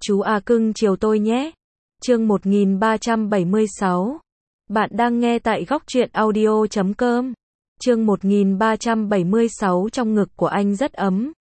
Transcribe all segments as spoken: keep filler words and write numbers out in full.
Chú à cưng chiều tôi nhé. Chương một nghìn ba trăm bảy mươi sáu. Bạn đang nghe tại góc truyện audio chấm com. Chương một nghìn ba trăm bảy mươi sáu. Trong ngực của anh rất ấm.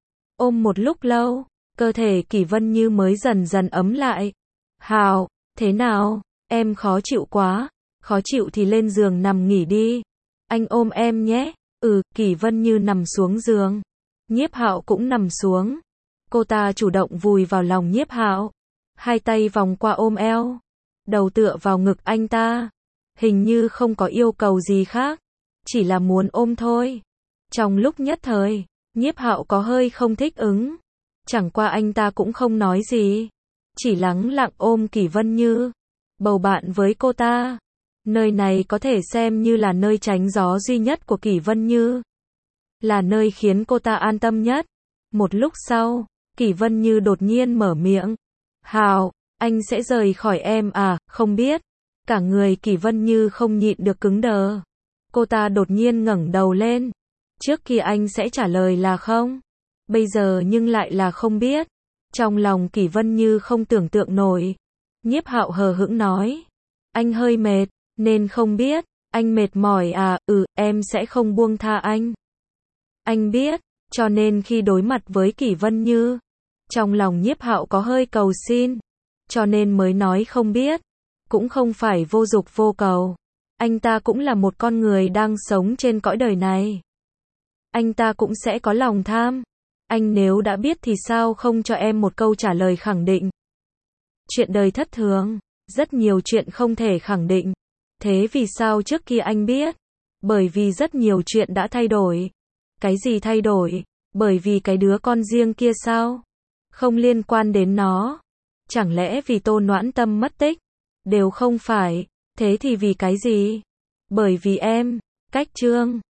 Ôm một lúc lâu, cơ thể Kỷ Vân Như mới dần dần ấm lại. Hào, thế nào? Em khó chịu quá. Khó chịu thì lên giường nằm nghỉ đi. Anh ôm em nhé. Ừ, Kỷ Vân Như nằm xuống giường. Nhiếp Hạo cũng nằm xuống. Cô ta chủ động vùi vào lòng Nhiếp Hạo, hai tay vòng qua ôm eo, đầu tựa vào ngực anh ta. Hình như không có yêu cầu gì khác, chỉ là muốn ôm thôi. Trong lúc nhất thời, Nhiếp Hạo có hơi không thích ứng. Chẳng qua anh ta cũng không nói gì, chỉ lắng lặng ôm Kỷ Vân Như, bầu bạn với cô ta. Nơi này có thể xem như là nơi tránh gió duy nhất của Kỷ Vân Như, là nơi khiến cô ta an tâm nhất. Một lúc sau, Kỷ Vân Như đột nhiên mở miệng. Hào, anh sẽ rời khỏi em à? Không biết. Cả người Kỷ Vân Như không nhịn được cứng đờ. Cô ta đột nhiên ngẩng đầu lên. Trước kia anh sẽ trả lời là không, bây giờ nhưng lại là không biết. Trong lòng Kỷ Vân Như không tưởng tượng nổi. Nhiếp Hạo hờ hững nói. Anh hơi mệt, nên không biết. Anh mệt mỏi à? Ừ, em sẽ không buông tha anh. Anh biết, cho nên khi đối mặt với Kỷ Vân Như, trong lòng Nhiếp Hạo có hơi cầu xin, cho nên mới nói không biết. Cũng không phải vô dục vô cầu. Anh ta cũng là một con người đang sống trên cõi đời này. Anh ta cũng sẽ có lòng tham. Anh nếu đã biết thì sao không cho em một câu trả lời khẳng định? Chuyện đời thất thường, rất nhiều chuyện không thể khẳng định. Thế vì sao trước kia anh biết? Bởi vì rất nhiều chuyện đã thay đổi. Cái gì thay đổi? Bởi vì cái đứa con riêng kia sao? Không liên quan đến nó. Chẳng lẽ vì Tô Noãn Tâm mất tích? Đều không phải. Thế thì vì cái gì? Bởi vì em. Cách Trương.